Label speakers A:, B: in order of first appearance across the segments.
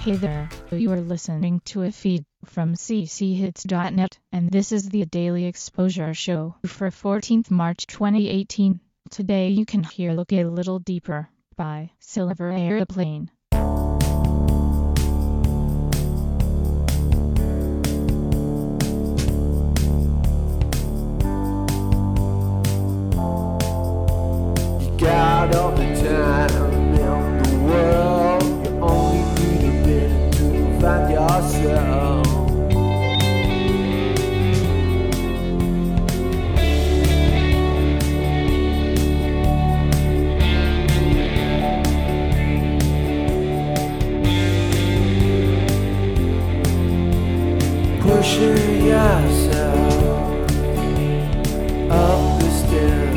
A: Hey there, you are listening to a feed from cchits.net, and this is the Daily Exposure Show for 14th March 2018. Today you can hear Look a Little Deeper by Silver Airplane.
B: Got all the time in the world, you only need a bit to find yourself. Pushing yourself up the stairs.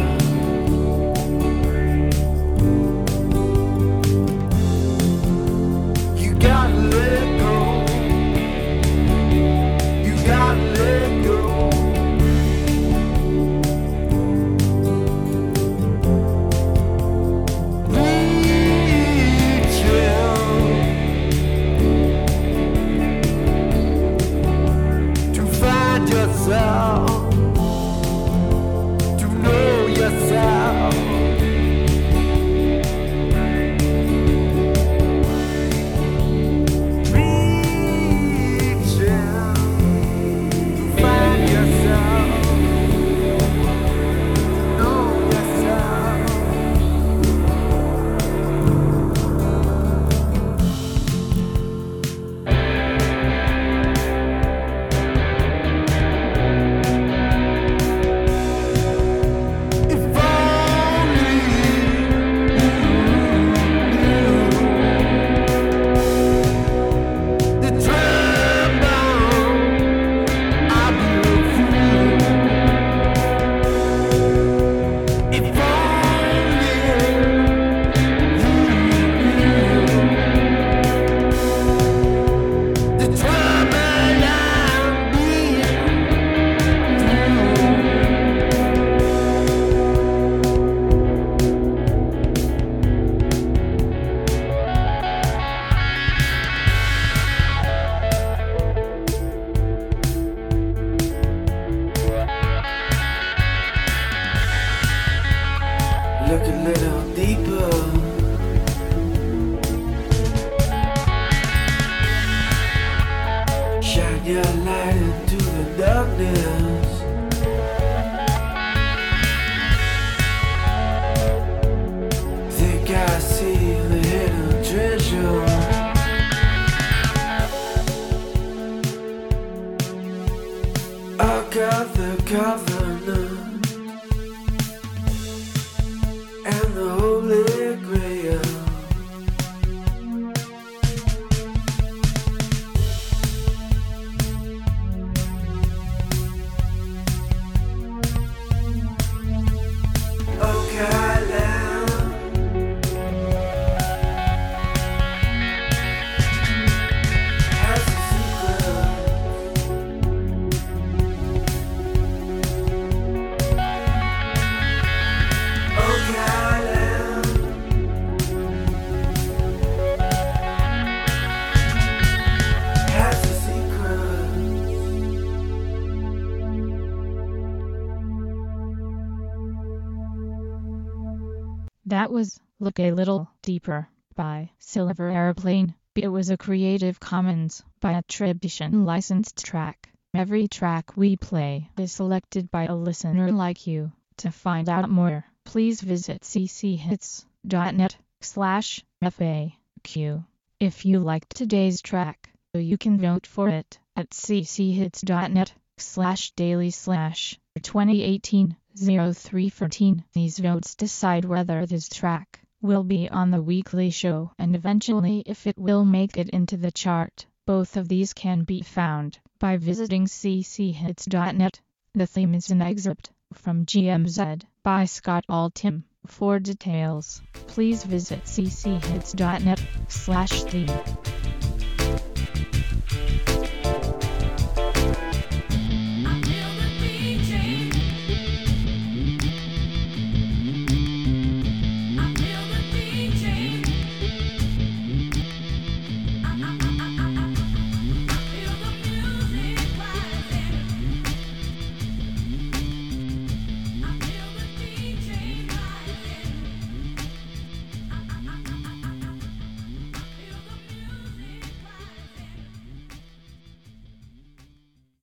B: To know yourself, reaching to find yourself, to know yourself. Look a little deeper. Shine your light into the darkness. Think I see the hidden treasure. I got the covenant and the Holy Grail. Oak Island has a secret. Oak Island has a secret.
A: That was Look a Little Deeper by Silver Airplane. It was a Creative Commons by attribution licensed track. Every track we play is selected by a listener like you. To find out more, please visit cchits.net/FAQ. If you liked today's track, you can vote for it at cchits.net/daily/2018-0314. These votes decide whether this track will be on the weekly show and eventually if it will make it into the chart. Both of these can be found by visiting cchits.net. The theme is an excerpt from GMZ by Scott Altham. For details, please visit cchits.net/theme.